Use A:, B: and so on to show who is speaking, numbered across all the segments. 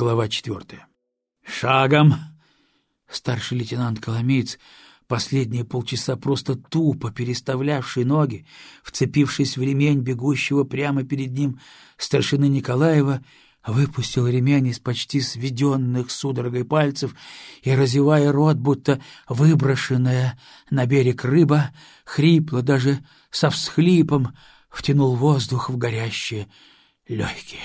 A: Глава 4. «Шагом!» Старший лейтенант Коломеец, последние полчаса просто тупо переставлявший ноги, вцепившись в ремень бегущего прямо перед ним старшины Николаева, выпустил ремень из почти сведенных судорогой пальцев и, разевая рот, будто выброшенная на берег рыба, хрипло, даже со всхлипом, втянул воздух в горящие легкие.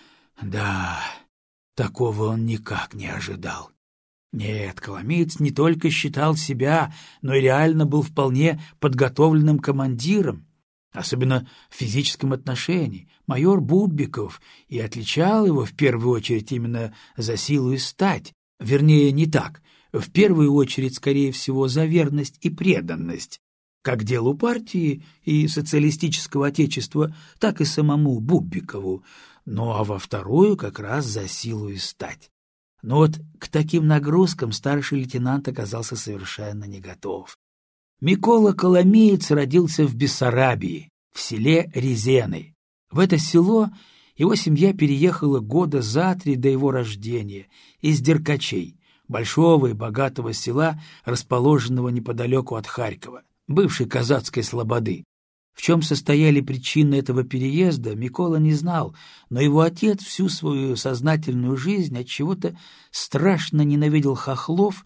A: Да, такого он никак не ожидал. Нет, Коломеец не только считал себя, но и реально был вполне подготовленным командиром, особенно в физическом отношении. Майор Бубиков и отличал его в первую очередь именно за силу и стать. Вернее, не так. В первую очередь, скорее всего, за верность и преданность, как делу партии и социалистического отечества, так и самому Бубикову, ну а во вторую как раз за силу и стать. Но вот к таким нагрузкам старший лейтенант оказался совершенно не готов. Микола Коломеец родился в Бессарабии, в селе Резены. В это село его семья переехала года за 3 до его рождения, из Деркачей, большого и богатого села, расположенного неподалеку от Харькова, бывшей казацкой слободы. В чем состояли причины этого переезда, Микола не знал, но его отец всю свою сознательную жизнь отчего-то страшно ненавидел хохлов,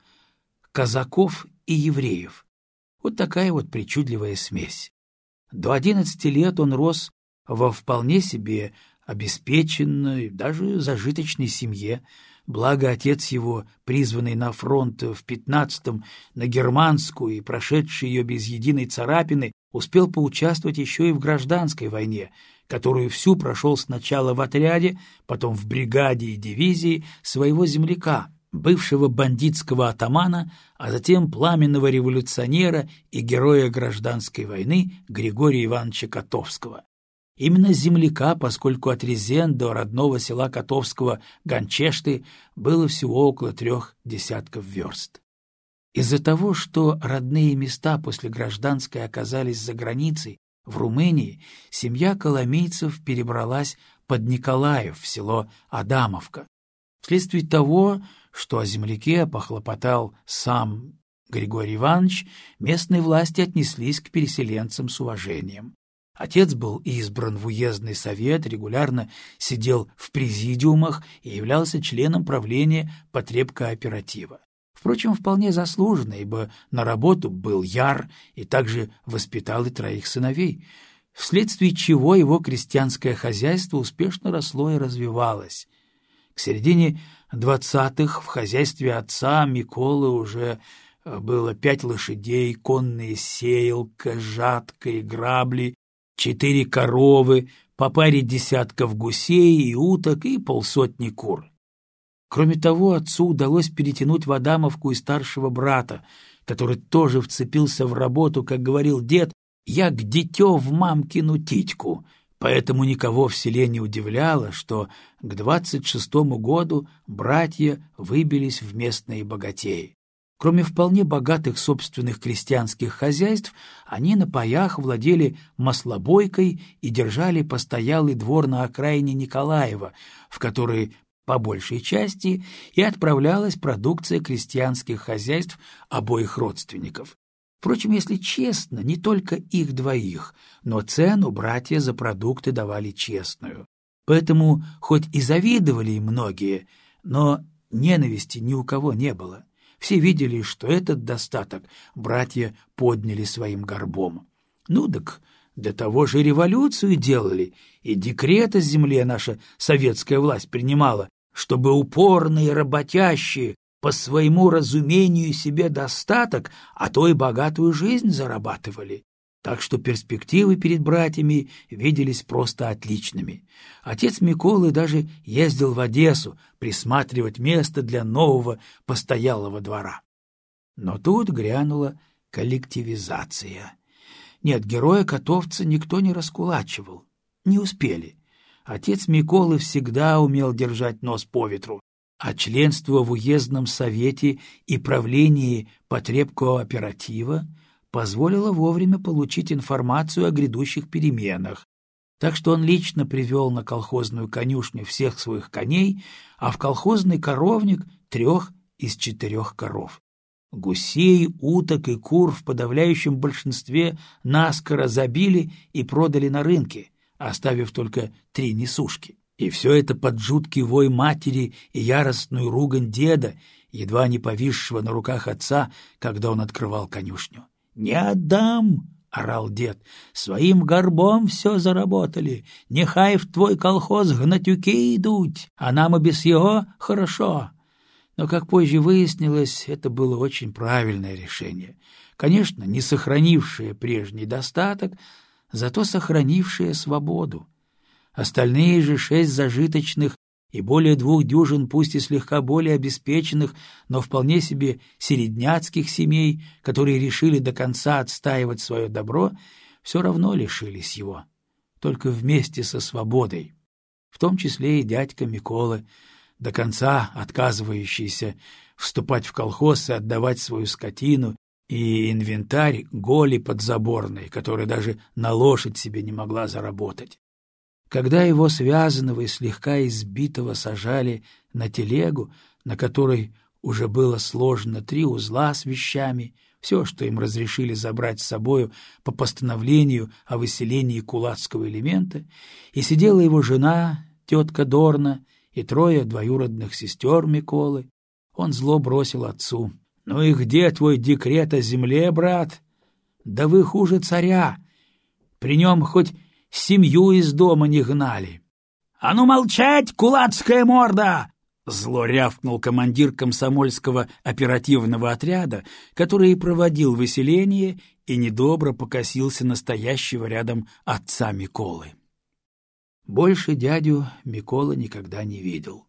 A: казаков и евреев. Вот такая вот причудливая смесь. До 11 лет он рос во вполне себе обеспеченной, даже зажиточной семье, благо отец его, призванный на фронт в 15-м на германскую и прошедший ее без единой царапины, успел поучаствовать еще и в гражданской войне, которую всю прошел сначала в отряде, потом в бригаде и дивизии своего земляка, бывшего бандитского атамана, а затем пламенного революционера и героя гражданской войны Григория Ивановича Котовского. Именно земляка, поскольку от Резен до родного села Котовского Ганчешты было всего около 3 десятков верст. Из-за того, что родные места после гражданской оказались за границей, в Румынии, семья коломейцев перебралась под Николаев в село Адамовка. Вследствие того, что о земляке похлопотал сам Григорий Иванович, местные власти отнеслись к переселенцам с уважением. Отец был избран в уездный совет, регулярно сидел в президиумах и являлся членом правления потребкооператива. Впрочем, вполне заслуженно, ибо на работу был яр и также воспитал и 3 сыновей, вследствие чего его крестьянское хозяйство успешно росло и развивалось. К середине 20-х в хозяйстве отца Миколы уже было 5 лошадей, конная сеялка, жатка и грабли, 4 коровы, по паре десятков гусей и уток и 50 кур. Кроме того, отцу удалось перетянуть в Адамовку и старшего брата, который тоже вцепился в работу, как говорил дед, «як дитё в мамкину титьку», поэтому никого в селе не удивляло, что к 26-му году братья выбились в местные богатеи. Кроме вполне богатых собственных крестьянских хозяйств, они на паях владели маслобойкой и держали постоялый двор на окраине Николаева, в который по большей части и отправлялась продукция крестьянских хозяйств обоих родственников. Впрочем, если честно, не только их двоих, но цену братья за продукты давали честную. Поэтому, хоть и завидовали им многие, но ненависти ни у кого не было. Все видели, что этот достаток братья подняли своим горбом. Ну так для того же революцию делали, и декрет о земле наша советская власть принимала, чтобы упорные работящие по своему разумению себе достаток, а то и богатую жизнь зарабатывали. Так что перспективы перед братьями виделись просто отличными. Отец Миколы даже ездил в Одессу присматривать место для нового постоялого двора. Но тут грянула коллективизация. Нет, героя-котовца никто не раскулачивал. Не успели. Отец Миколы всегда умел держать нос по ветру, а членство в уездном совете и правлении потребкооператива позволило вовремя получить информацию о грядущих переменах. Так что он лично привел на колхозную конюшню всех своих коней, а в колхозный коровник 3 из 4 коров. Гусей, уток и кур в подавляющем большинстве наскоро забили и продали на рынке, оставив только 3 несушки. И все это под жуткий вой матери и яростную ругань деда, едва не повисшего на руках отца, когда он открывал конюшню. «Не отдам!» — орал дед. «Своим горбом все заработали. Нехай в твой колхоз гнатюки идут, а нам и без его хорошо». Но, как позже выяснилось, это было очень правильное решение. Конечно, не сохранившее прежний достаток, зато сохранившее свободу. Остальные же 6 зажиточных и более 2 дюжин, пусть и слегка более обеспеченных, но вполне себе середняцких семей, которые решили до конца отстаивать свое добро, все равно лишились его. Только вместе со свободой. В том числе и дядька Микола, до конца отказывающийся вступать в колхоз и отдавать свою скотину и инвентарь Голи подзаборной, которая даже на лошадь себе не могла заработать. Когда его связанного и слегка избитого сажали на телегу, на которой уже было сложено 3 узла с вещами, все, что им разрешили забрать с собою по постановлению о выселении кулацкого элемента, и сидела его жена, тетка Дорна, и 3 двоюродных сестер Миколы, он зло бросил отцу: «Ну и где твой декрет о земле, брат? Да вы хуже царя! При нем хоть семью из дома не гнали». «А ну молчать, кулацкая морда!» — зло рявкнул командир комсомольского оперативного отряда, который и проводил выселение, и недобро покосился на стоящего рядом отца Миколы. Больше дядю Микола никогда не видел.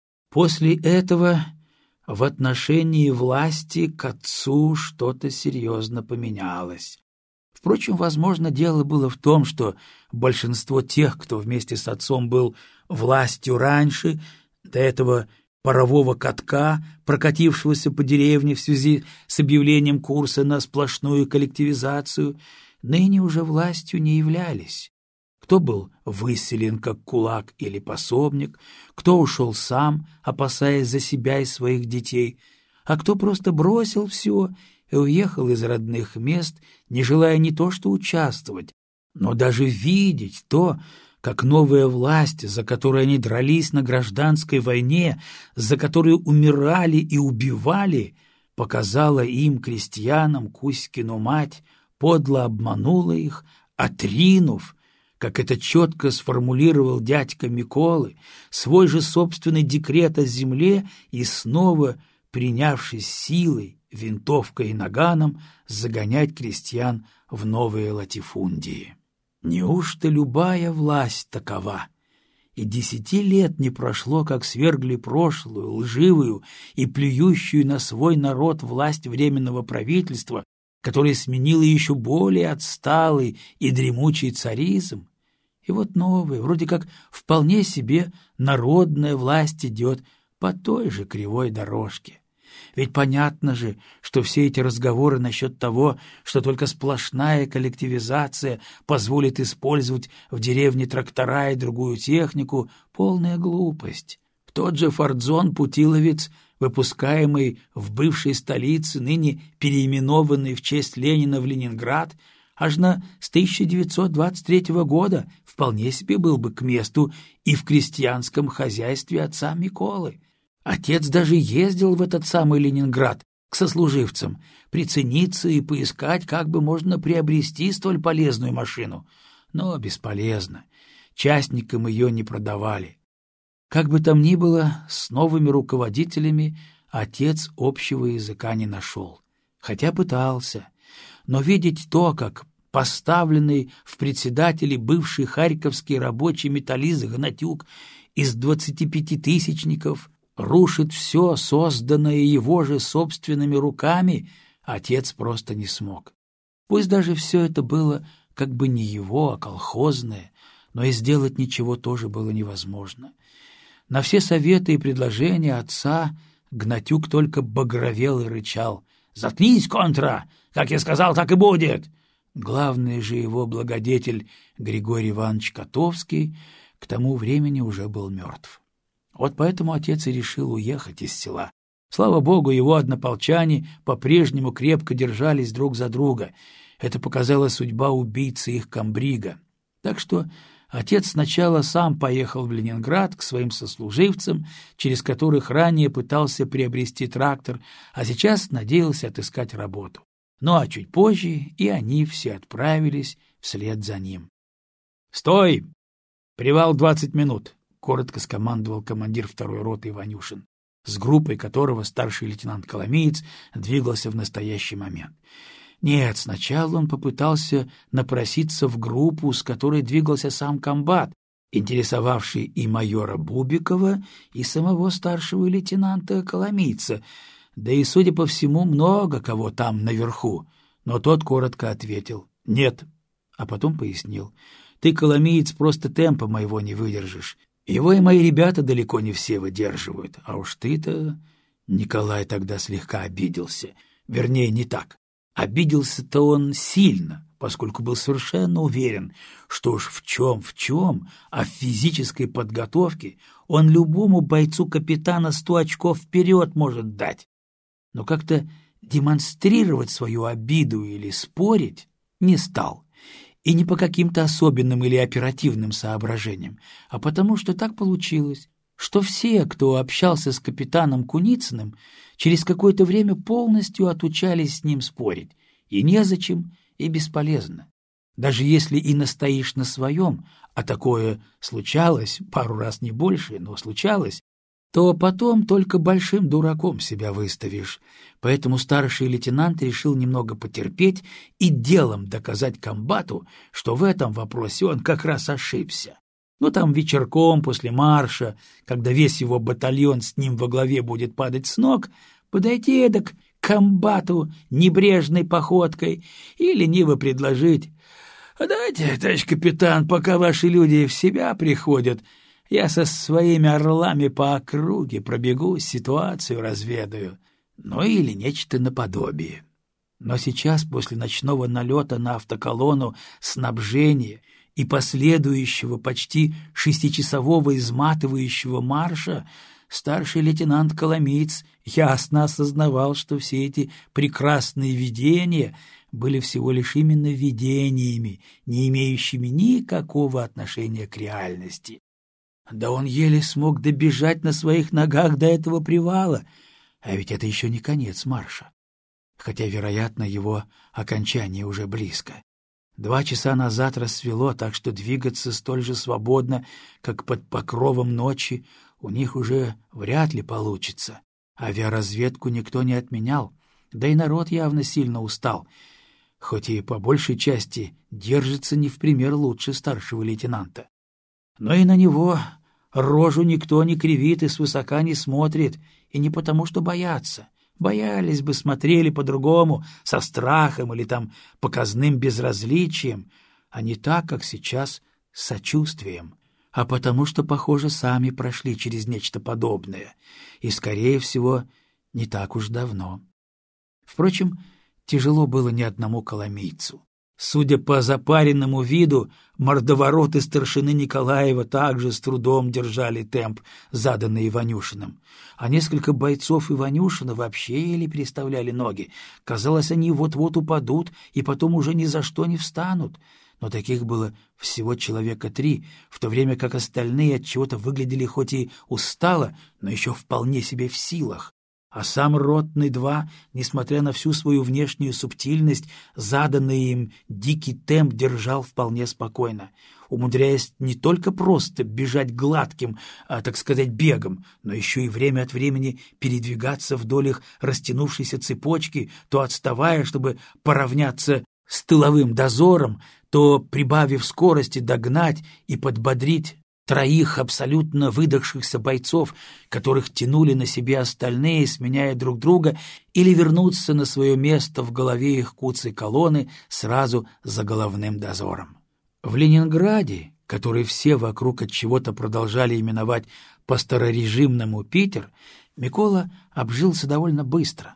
A: После этого в отношении власти к отцу что-то серьезно поменялось. Впрочем, возможно, дело было в том, что большинство тех, кто вместе с отцом был властью раньше, до этого парового катка, прокатившегося по деревне в связи с объявлением курса на сплошную коллективизацию, ныне уже властью не являлись. Кто был выселен как кулак или пособник, кто ушел сам, опасаясь за себя и своих детей, а кто просто бросил все и уехал из родных мест, не желая не то что участвовать, но даже видеть то, как новая власть, за которой они дрались на гражданской войне, за которую умирали и убивали, показала им, крестьянам, Кузькину мать, подло обманула их, отринув, как это четко сформулировал дядька Миколы, свой же собственный декрет о земле и снова, принявшись силой, винтовкой и наганом, загонять крестьян в новые латифундии. Неужто любая власть такова? И 10 лет не прошло, как свергли прошлую, лживую и плюющую на свой народ власть Временного правительства, которое сменило еще более отсталый и дремучий царизм. И вот новая, вроде как вполне себе народная власть идет по той же кривой дорожке. Ведь понятно же, что все эти разговоры насчет того, что только сплошная коллективизация позволит использовать в деревне трактора и другую технику, полная глупость. Тот же фордзон-путиловец, выпускаемый в бывшей столице, ныне переименованный в честь Ленина в Ленинград, аж с 1923 года вполне себе был бы к месту и в крестьянском хозяйстве отца Миколы. Отец даже ездил в этот самый Ленинград к сослуживцам, прицениться и поискать, как бы можно приобрести столь полезную машину. Но бесполезно. Частникам ее не продавали. Как бы там ни было, с новыми руководителями отец общего языка не нашел. Хотя пытался. Но видеть то, как поставленный в председатели бывший харьковский рабочий металлист Гнатюк из 25-тысячников рушит все, созданное его же собственными руками, отец просто не смог. Пусть даже все это было как бы не его, а колхозное, но и сделать ничего тоже было невозможно. На все советы и предложения отца Гнатюк только багровел и рычал. «Заткнись, контра! Как я сказал, так и будет!» Главный же его благодетель Григорий Иванович Котовский к тому времени уже был мертв. Вот поэтому отец и решил уехать из села. Слава богу, его однополчане по-прежнему крепко держались друг за друга. Это показала судьба убийцы их комбрига. Так что отец сначала сам поехал в Ленинград к своим сослуживцам, через которых ранее пытался приобрести трактор, а сейчас надеялся отыскать работу. Ну а чуть позже и они все отправились вслед за ним. — Стой! Привал 20 минут! — коротко скомандовал командир второй роты Иванюшин, с группой которого старший лейтенант Коломеец двигался в настоящий момент. Нет, сначала он попытался напроситься в группу, с которой двигался сам комбат, интересовавший и майора Бубикова, и самого старшего лейтенанта Коломийца, да и, судя по всему, много кого там наверху. Но тот коротко ответил «нет», а потом пояснил: «Ты, Коломиец, просто темпа моего не выдержишь. Его и мои ребята далеко не все выдерживают, а уж ты-то...» Николай тогда слегка обиделся. Вернее, не так. Обиделся-то он сильно, поскольку был совершенно уверен, что уж в чем, а в физической подготовке он любому бойцу капитана 100 очков вперед может дать. Но как-то демонстрировать свою обиду или спорить не стал. И не по каким-то особенным или оперативным соображениям, а потому что так получилось, что все, кто общался с капитаном Куницыным, через какое-то время полностью отучались с ним спорить. И незачем, и бесполезно. Даже если и настоишь на своем, а такое случалось, пару раз не больше, но случалось, то потом только большим дураком себя выставишь. Поэтому старший лейтенант решил немного потерпеть и делом доказать комбату, что в этом вопросе он как раз ошибся. Ну, там вечерком после марша, когда весь его батальон с ним во главе будет падать с ног, подойти эдак к комбату небрежной походкой и лениво предложить: «А давайте, товарищ капитан, пока ваши люди в себя приходят, я со своими орлами по округе пробегу, ситуацию разведаю». Ну или нечто наподобие. Но сейчас, после ночного налета на автоколонну, снабжения и последующего почти 6-часового изматывающего марша, старший лейтенант Коломиец ясно осознавал, что все эти прекрасные видения были всего лишь именно видениями, не имеющими никакого отношения к реальности. Да он еле смог добежать на своих ногах до этого привала, а ведь это еще не конец марша. Хотя, вероятно, его окончание уже близко. 2 часа назад рассвело, так что двигаться столь же свободно, как под покровом ночи, у них уже вряд ли получится. Авиаразведку никто не отменял, да и народ явно сильно устал, хоть и по большей части держится не в пример лучше старшего лейтенанта. Но и на него рожу никто не кривит и свысока не смотрит, и не потому, что боятся. Боялись бы, смотрели по-другому, со страхом или там показным безразличием, а не так, как сейчас, с сочувствием, а потому что, похоже, сами прошли через нечто подобное, и, скорее всего, не так уж давно. Впрочем, тяжело было ни одному коломийцу. Судя по запаренному виду, мордовороты старшины Николаева также с трудом держали темп, заданный Иванюшиным. А несколько бойцов Иванюшина вообще еле переставляли ноги. Казалось, они вот-вот упадут и потом уже ни за что не встанут. Но таких было всего человека 3, в то время как остальные отчего-то выглядели хоть и устало, но еще вполне себе в силах. А сам ротный 2, несмотря на всю свою внешнюю субтильность, заданный им дикий темп держал вполне спокойно, умудряясь не только просто бежать гладким, так сказать, бегом, но еще и время от времени передвигаться вдоль их растянувшейся цепочки, то отставая, чтобы поравняться с тыловым дозором, то, прибавив скорости, догнать и подбодрить 3 абсолютно выдохшихся бойцов, которых тянули на себе остальные, сменяя друг друга, или вернуться на свое место в голове их куцей колонны сразу за головным дозором. В Ленинграде, который все вокруг от чего-то продолжали именовать по-старорежимному Питер, Микола обжился довольно быстро.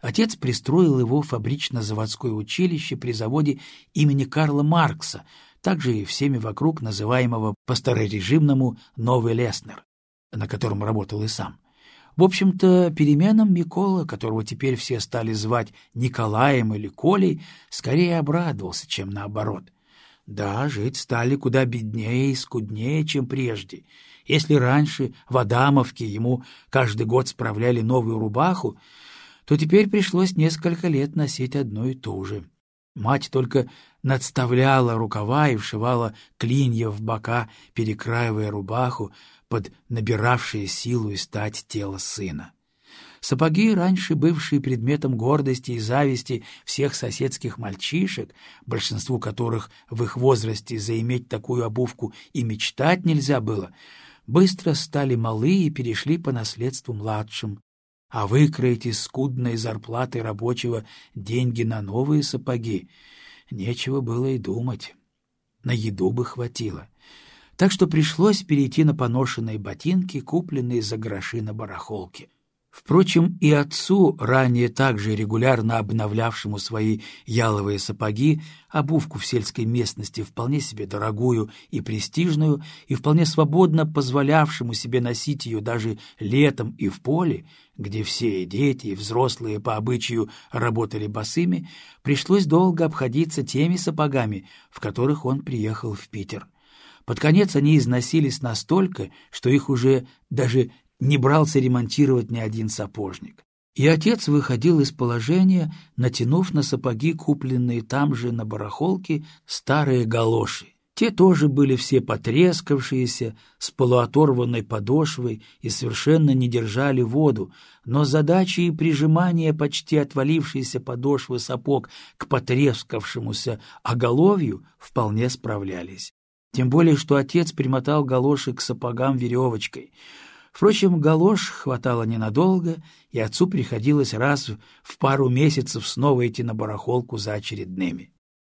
A: Отец пристроил его в фабрично-заводское училище при заводе имени Карла Маркса, также и всеми вокруг называемого по-старорежимному «Новый Леснер», на котором работал и сам. В общем-то, переменам Микола, которого теперь все стали звать Николаем или Колей, скорее обрадовался, чем наоборот. Да, жить стали куда беднее и скуднее, чем прежде. Если раньше в Адамовке ему каждый год справляли новую рубаху, то теперь пришлось несколько лет носить одну и ту же. Мать только надставляла рукава и вшивала клинья в бока, перекраивая рубаху под набиравшее силу и стать тело сына. Сапоги, раньше бывшие предметом гордости и зависти всех соседских мальчишек, большинству которых в их возрасте заиметь такую обувку и мечтать нельзя было, быстро стали малы и перешли по наследству младшим. А выкроить из скудной зарплаты рабочего деньги на новые сапоги нечего было и думать. На еду бы хватило. Так что пришлось перейти на поношенные ботинки, купленные за гроши на барахолке. Впрочем, и отцу, ранее также регулярно обновлявшему свои яловые сапоги, обувку в сельской местности вполне себе дорогую и престижную, и вполне свободно позволявшему себе носить ее даже летом и в поле, где все и дети, и взрослые по обычаю работали босыми, пришлось долго обходиться теми сапогами, в которых он приехал в Питер. Под конец они износились настолько, что их уже даже не брался ремонтировать ни один сапожник. И отец выходил из положения, натянув на сапоги, купленные там же на барахолке, старые галоши. Те тоже были все потрескавшиеся, с полуоторванной подошвой и совершенно не держали воду, но задачей прижимания почти отвалившейся подошвы сапог к потрескавшемуся оголовью вполне справлялись. Тем более, что отец примотал галоши к сапогам веревочкой. Впрочем, галош хватало ненадолго, и отцу приходилось раз в пару месяцев снова идти на барахолку за очередными.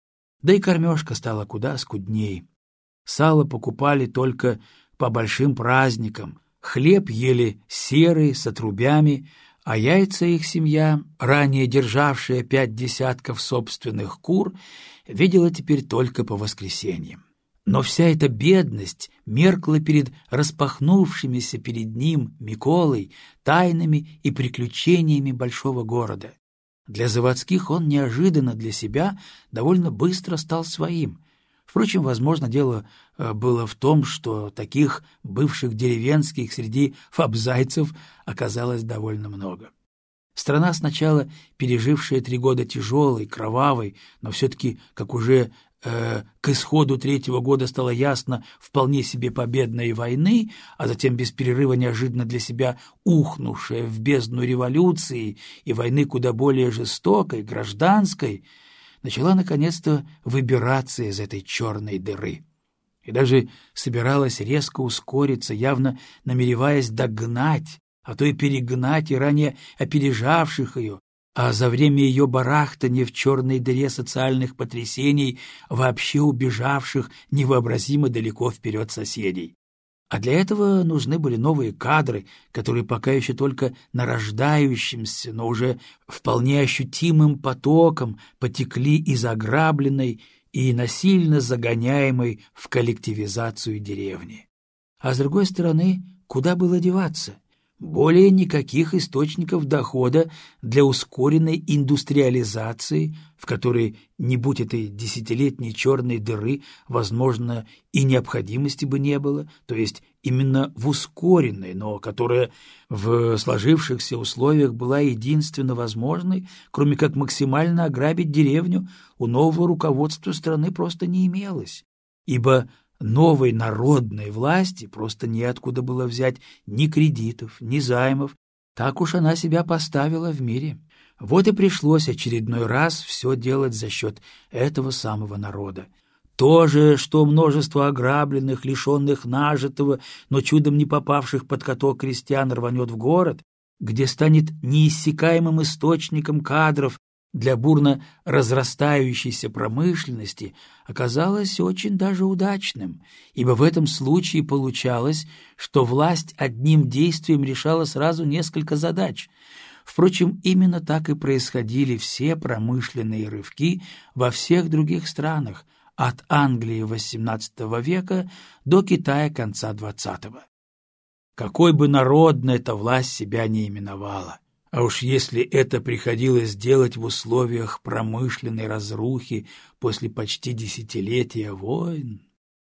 A: Да и кормежка стала куда скудней. Сало покупали только по большим праздникам, хлеб ели серый, с отрубями, а яйца их семья, ранее державшая 5 десятков собственных кур, видела теперь только по воскресеньям. Но вся эта бедность меркла перед распахнувшимися перед ним, Миколой, тайнами и приключениями большого города. Для заводских он неожиданно для себя довольно быстро стал своим. Впрочем, возможно, дело было в том, что таких бывших деревенских среди фабзайцев оказалось довольно много. Страна, сначала пережившая 3 года тяжелой, кровавой, но все-таки, как уже к исходу 3-го года стало ясно, вполне себе победной войны, а затем без перерыва неожиданно для себя ухнувшая в бездну революции и войны куда более жестокой, гражданской, начала наконец-то выбираться из этой черной дыры. И даже собиралась резко ускориться, явно намереваясь догнать, а то и перегнать и ранее опережавших ее, а за время ее барахтания в черной дыре социальных потрясений вообще убежавших невообразимо далеко вперед соседей. А для этого нужны были новые кадры, которые пока еще только нарождающимся, но уже вполне ощутимым потоком потекли из ограбленной и насильно загоняемой в коллективизацию деревни. А с другой стороны, куда было деваться? Более никаких источников дохода для ускоренной индустриализации, в которой, не будь этой десятилетней черной дыры, возможно, и необходимости бы не было, то есть именно в ускоренной, но которая в сложившихся условиях была единственно возможной, кроме как максимально ограбить деревню, у нового руководства страны просто не имелось, ибо новой народной власти просто неоткуда было взять ни кредитов, ни займов, так уж она себя поставила в мире. Вот и пришлось очередной раз все делать за счет этого самого народа. То же, что множество ограбленных, лишенных нажитого, но чудом не попавших под каток крестьян рванет в город, где станет неиссякаемым источником кадров для бурно разрастающейся промышленности, оказалось очень даже удачным, ибо в этом случае получалось, что власть одним действием решала сразу несколько задач. Впрочем, именно так и происходили все промышленные рывки во всех других странах, от Англии XVIII века до Китая конца XX. Какой бы народной эта власть себя не именовала. А уж если это приходилось делать в условиях промышленной разрухи после почти десятилетия войн.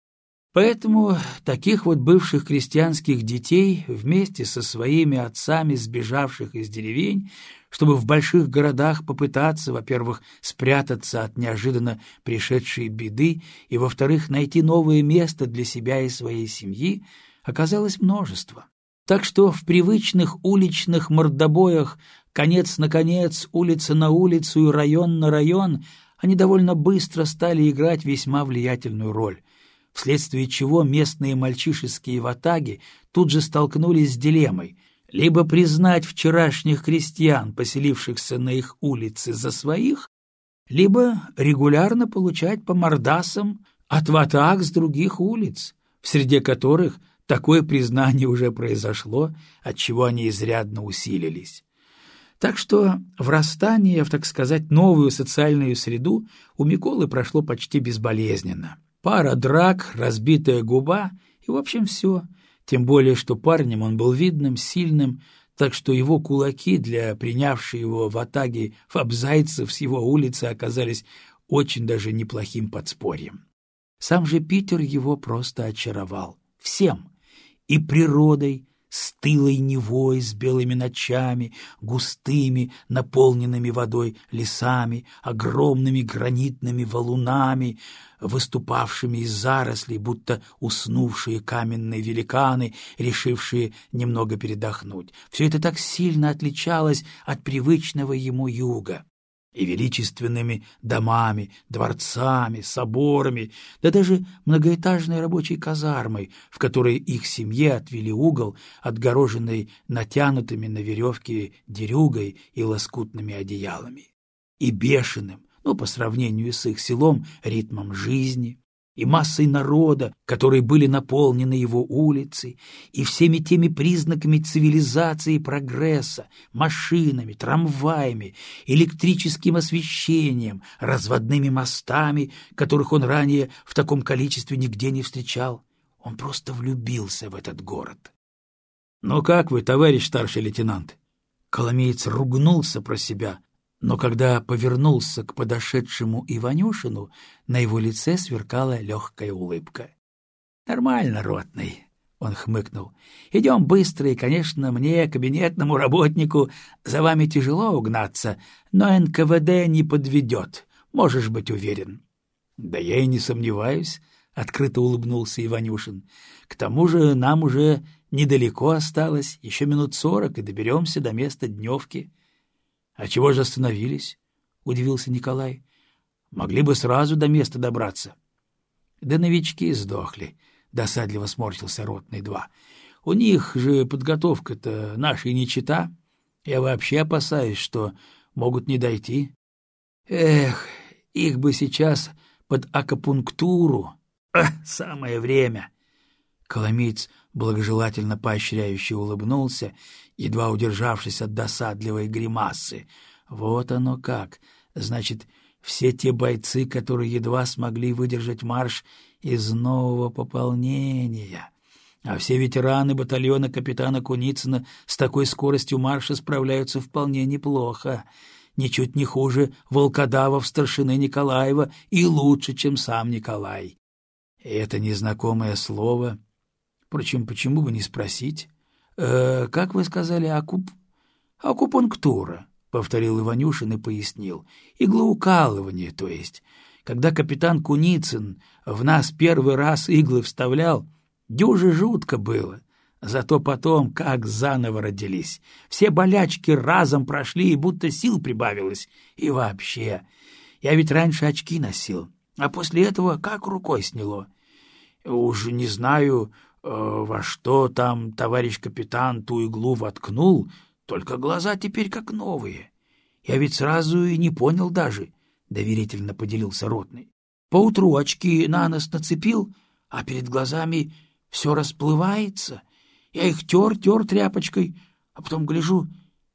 A: Поэтому таких вот бывших крестьянских детей вместе со своими отцами, сбежавших из деревень, чтобы в больших городах попытаться, во-первых, спрятаться от неожиданно пришедшей беды, и, во-вторых, найти новое место для себя и своей семьи, оказалось множество. Так что в привычных уличных мордобоях конец на конец, улица на улицу и район на район они довольно быстро стали играть весьма влиятельную роль, вследствие чего местные мальчишеские ватаги тут же столкнулись с дилеммой: либо признать вчерашних крестьян, поселившихся на их улице, за своих, либо регулярно получать по мордасам от ватаг с других улиц, в среде которых такое признание уже произошло, отчего они изрядно усилились. Так что врастание в, так сказать, новую социальную среду у Миколы прошло почти безболезненно. Пара драк, разбитая губа и, в общем, все. Тем более, что парнем он был видным, сильным, так что его кулаки для принявшей его в атаге фабзайцев с его улицы оказались очень даже неплохим подспорьем. Сам же Питер его просто очаровал. Всем. И природой, стылой Невой с белыми ночами, густыми, наполненными водой лесами, огромными гранитными валунами, выступавшими из зарослей, будто уснувшие каменные великаны, решившие немного передохнуть. Все это так сильно отличалось от привычного ему юга. И величественными домами, дворцами, соборами, да даже многоэтажной рабочей казармой, в которой их семье отвели угол, отгороженный натянутыми на веревке дерюгой и лоскутными одеялами, и бешеным, по сравнению с их селом, ритмом жизни, и массой народа, которые были наполнены его улицы, и всеми теми признаками цивилизации и прогресса, машинами, трамваями, электрическим освещением, разводными мостами, которых он ранее в таком количестве нигде не встречал. Он просто влюбился в этот город. — Ну как вы, товарищ старший лейтенант? Коломеец ругнулся про себя, но когда повернулся к подошедшему Иванюшину, на его лице сверкала легкая улыбка. — Нормально, ротный, — он хмыкнул. — Идем быстро, и, конечно, мне, кабинетному работнику, за вами тяжело угнаться, но НКВД не подведет, можешь быть уверен. — Да я и не сомневаюсь, — открыто улыбнулся Иванюшин. — К тому же нам уже недалеко осталось, еще минут 40, и доберемся до места дневки. — А чего же остановились? — удивился Николай. — Могли бы сразу до места добраться. — Да новички сдохли, — досадливо сморщился ротный-2. — У них же подготовка-то нашей не чета. Я вообще опасаюсь, что могут не дойти. Эх, их бы сейчас под акупунктуру. Самое время. Коломеец благожелательно поощряюще улыбнулся, едва удержавшись от досадливой гримасы. Вот оно как! Значит, все те бойцы, которые едва смогли выдержать марш из нового пополнения, а все ветераны батальона капитана Куницына с такой скоростью марша справляются вполне неплохо, ничуть не хуже волкодавов старшины Николаева и лучше, чем сам Николай. И это незнакомое слово... Впрочем, почему бы не спросить? Как вы сказали, акупунктура, — повторил Иванюшин и пояснил. Иглоукалывание, то есть. Когда капитан Куницын в нас первый раз иглы вставлял, дюже жутко было. Зато потом как заново родились. Все болячки разом прошли, и будто сил прибавилось. И вообще, я ведь раньше очки носил, а после этого как рукой сняло. Уж не знаю... во что там товарищ капитан ту иглу воткнул, только глаза теперь как новые. Я ведь сразу и не понял даже, — доверительно поделился ротный. Поутру очки на нос нацепил, а перед глазами все расплывается. Я их тер тряпочкой, а потом гляжу,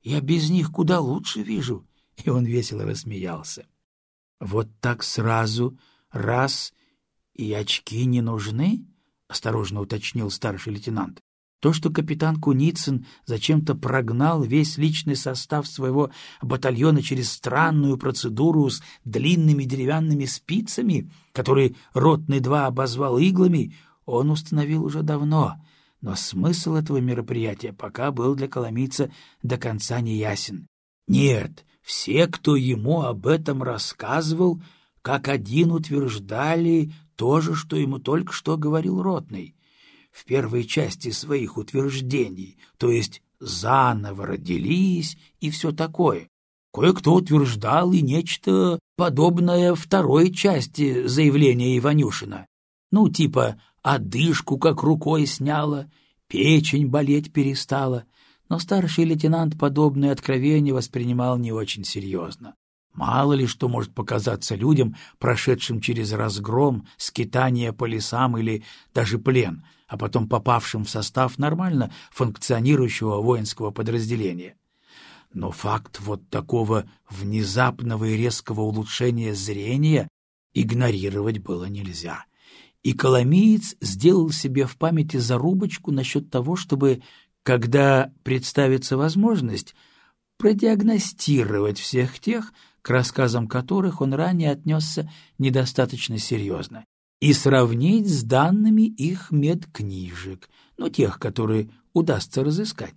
A: Я без них куда лучше вижу». И он весело рассмеялся. «Вот так сразу, раз, и очки не нужны?» — осторожно уточнил старший лейтенант. То, что капитан Куницын зачем-то прогнал весь личный состав своего батальона через странную процедуру с длинными деревянными спицами, которые ротный 2 обозвал иглами, он установил уже давно, но смысл этого мероприятия пока был для коломийца до конца не ясен. Нет, все, кто ему об этом рассказывал, как один утверждали то же, что ему только что говорил ротный. В первой части своих утверждений, то есть заново родились и все такое. Кое-кто утверждал и нечто подобное второй части заявления Иванюшина. Ну, типа одышку как рукой сняла, печень болеть перестала. Но старший лейтенант подобные откровения воспринимал не очень серьезно. Мало ли что может показаться людям, прошедшим через разгром, скитание по лесам или даже плен, а потом попавшим в состав нормально функционирующего воинского подразделения. Но факт вот такого внезапного и резкого улучшения зрения игнорировать было нельзя. И коломиец сделал себе в памяти зарубочку насчет того, чтобы, когда представится возможность, продиагностировать всех тех, к рассказам которых он ранее отнесся недостаточно серьезно, и сравнить с данными их медкнижек, ну, тех, которые удастся разыскать.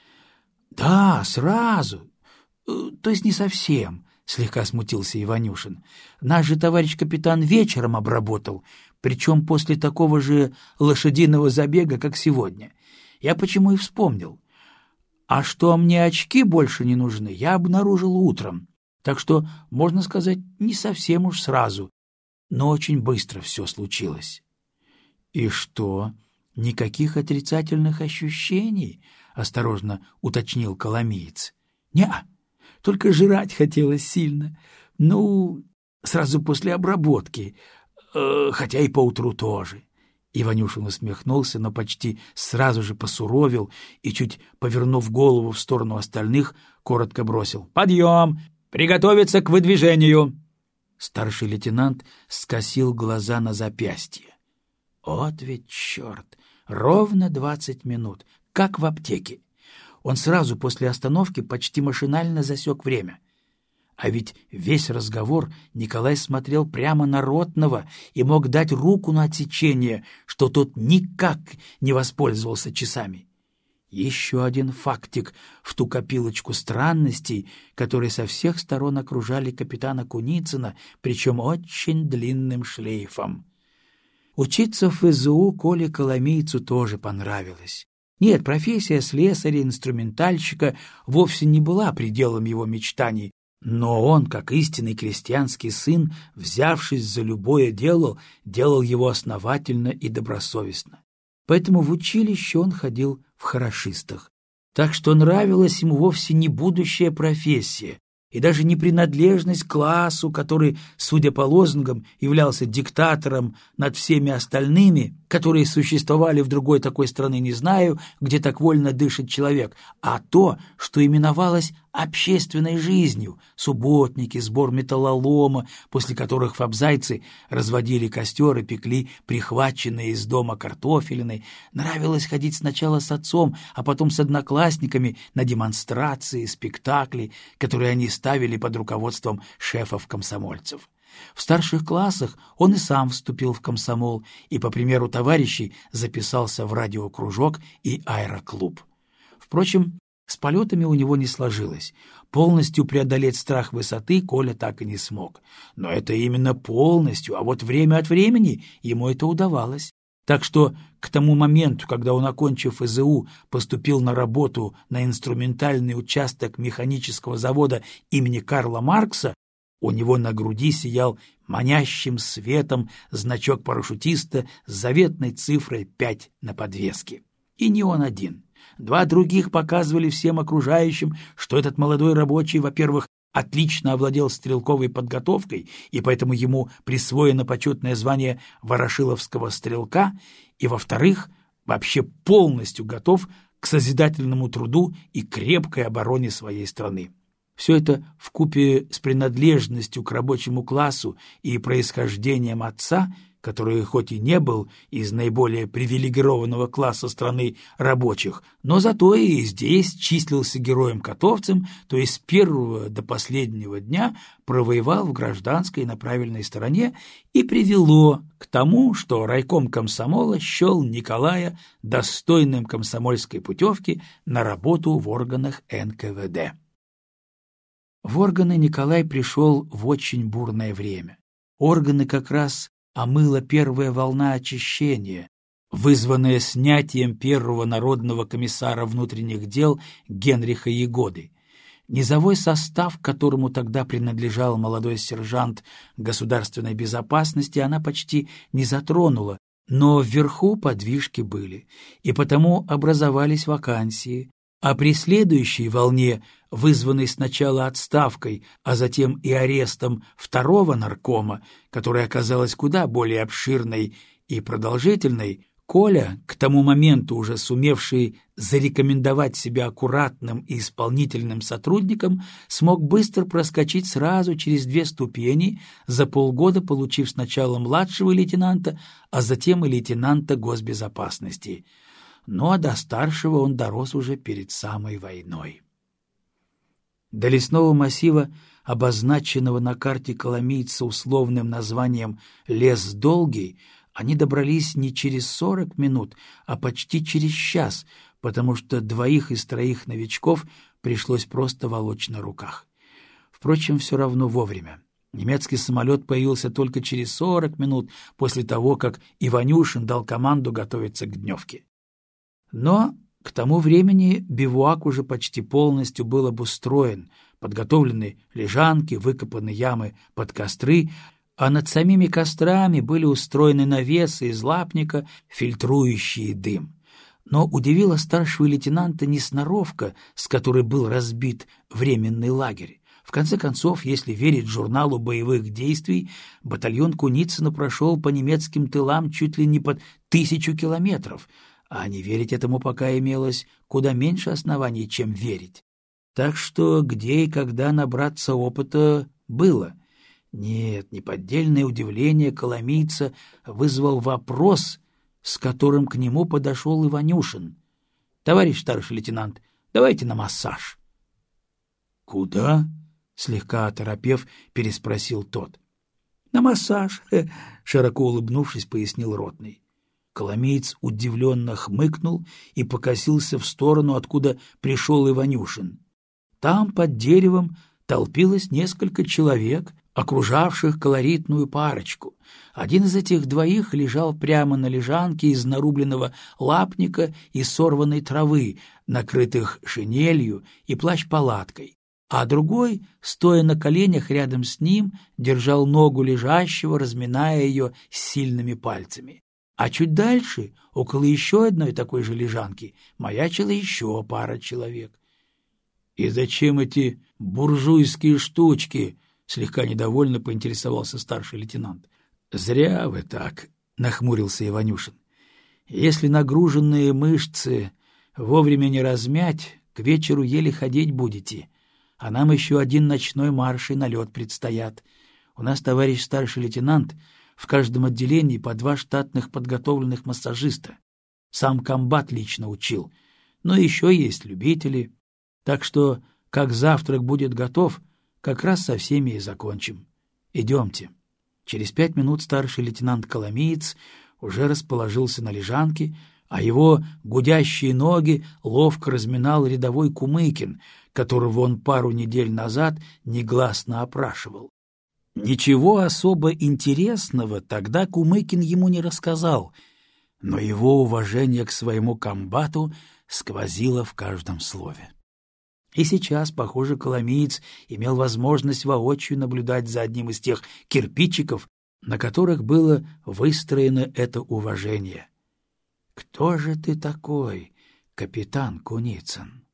A: — Да, сразу. То есть не совсем, — слегка смутился Иванюшин. — Наш же товарищ капитан вечером обработал, причем после такого же лошадиного забега, как сегодня. Я почему и вспомнил. А что мне очки больше не нужны, я обнаружил утром. Так что, можно сказать, не совсем уж сразу, но очень быстро все случилось. — И что, никаких отрицательных ощущений? — осторожно уточнил коломиец. — Не-а, только жрать хотелось сильно. Ну, сразу после обработки, хотя и поутру тоже. Иванюшин усмехнулся, но почти сразу же посуровил и, чуть повернув голову в сторону остальных, коротко бросил: «Подъем! Приготовиться к выдвижению!» Старший лейтенант скосил глаза на запястье. Вот ведь черт! Ровно 20 минут, как в аптеке. Он сразу после остановки почти машинально засек время. А ведь весь разговор Николай смотрел прямо на ротного и мог дать руку на отсечение, что тот никак не воспользовался часами. Еще один фактик в ту копилочку странностей, которые со всех сторон окружали капитана Куницына, причем очень длинным шлейфом. Учиться в ФЗУ Коле Коломийцу тоже понравилось. Нет, профессия слесаря-инструментальщика вовсе не была пределом его мечтаний, но он, как истинный крестьянский сын, взявшись за любое дело, делал его основательно и добросовестно. Поэтому в училище он ходил в хорошистах. Так что нравилась ему вовсе не будущая профессия, и даже не принадлежность к классу, который, судя по лозунгам, являлся диктатором над всеми остальными, которые существовали в другой такой стране, не знаю, где так вольно дышит человек, а то, что именовалось общественной жизнью: субботники, сбор металлолома, после которых фабзайцы разводили костер и пекли прихваченные из дома картофелины. Нравилось ходить сначала с отцом, а потом с одноклассниками на демонстрации, спектакли, которые они ставили под руководством шефов-комсомольцев. В старших классах он и сам вступил в комсомол и, по примеру товарищей, записался в радиокружок и аэроклуб. Впрочем, с полетами у него не сложилось. Полностью преодолеть страх высоты Коля так и не смог. Но это именно полностью, а вот время от времени ему это удавалось. Так что к тому моменту, когда он, окончив ФЗУ, поступил на работу на инструментальный участок механического завода имени Карла Маркса, у него на груди сиял манящим светом значок парашютиста с заветной цифрой 5 на подвеске. И не он один. Два других показывали всем окружающим, что этот молодой рабочий, во-первых, отлично овладел стрелковой подготовкой, и поэтому ему присвоено почетное звание ворошиловского стрелка, и, во-вторых, вообще полностью готов к созидательному труду и крепкой обороне своей страны. Все это вкупе с принадлежностью к рабочему классу и происхождением отца, который хоть и не был из наиболее привилегированного класса страны рабочих, но зато и здесь числился героем-котовцем, то есть с первого до последнего дня провоевал в гражданской и на правильной стороне, и привело к тому, что райком комсомола счел Николая достойным комсомольской путевки на работу в органах НКВД. В органы Николай пришел в очень бурное время. Органы как раз омыла первая волна очищения, вызванная снятием первого народного комиссара внутренних дел Генриха Ягоды. Низовой состав, которому тогда принадлежал молодой сержант государственной безопасности, она почти не затронула, но вверху подвижки были, и потому образовались вакансии, а при следующей волне, вызванной сначала отставкой, а затем и арестом второго наркома, которая оказалась куда более обширной и продолжительной, Коля, к тому моменту уже сумевший зарекомендовать себя аккуратным и исполнительным сотрудником, смог быстро проскочить сразу через 2 ступени, за полгода получив сначала младшего лейтенанта, а затем и лейтенанта госбезопасности. Ну а до старшего он дорос уже перед самой войной. До лесного массива, обозначенного на карте коломийца условным названием «Лес Долгий», они добрались не через 40 минут, а почти через час, потому что 2 из 3 новичков пришлось просто волочь на руках. Впрочем, все равно вовремя. Немецкий самолет появился только через 40 минут после того, как Иванюшин дал команду готовиться к дневке. Но к тому времени бивуак уже почти полностью был обустроен, подготовлены лежанки, выкопаны ямы под костры, а над самими кострами были устроены навесы из лапника, фильтрующие дым. Но удивила старшего лейтенанта не сноровка, с которой был разбит временный лагерь. В конце концов, если верить журналу боевых действий, батальон Куницына прошел по немецким тылам чуть ли не под 1000 километров, а не верить этому пока имелось куда меньше оснований, чем верить. Так что где и когда набраться опыта было. Нет, неподдельное удивление коломийца вызвал вопрос, с которым к нему подошел Иванюшин. — Товарищ старший лейтенант, давайте на массаж. — Куда? — слегка оторопев, переспросил тот. — На массаж, — широко улыбнувшись, пояснил ротный. Коломеец удивленно хмыкнул и покосился в сторону, откуда пришел Иванюшин. Там, под деревом, толпилось несколько человек, окружавших колоритную парочку. Один из этих 2 лежал прямо на лежанке из нарубленного лапника и сорванной травы, накрытых шинелью и плащ-палаткой, а другой, стоя на коленях рядом с ним, держал ногу лежащего, разминая ее сильными пальцами. А чуть дальше, около еще одной такой же лежанки, маячила еще пара человек. — И зачем эти буржуйские штучки? — слегка недовольно поинтересовался старший лейтенант. — Зря вы так, — нахмурился Иванюшин. — Если нагруженные мышцы вовремя не размять, к вечеру еле ходить будете, а нам еще 1 ночной марш и налет предстоят. У нас, товарищ старший лейтенант, в каждом отделении по 2 штатных подготовленных массажиста. Сам комбат лично учил, но еще есть любители. Так что, как завтрак будет готов, как раз со всеми и закончим. Идемте. Через 5 минут старший лейтенант Коломиец уже расположился на лежанке, а его гудящие ноги ловко разминал рядовой Кумыкин, которого он пару недель назад негласно опрашивал. Ничего особо интересного тогда Кумыкин ему не рассказал, но его уважение к своему комбату сквозило в каждом слове. И сейчас, похоже, коломиец имел возможность воочию наблюдать за одним из тех кирпичиков, на которых было выстроено это уважение. «Кто же ты такой, капитан Куницын?»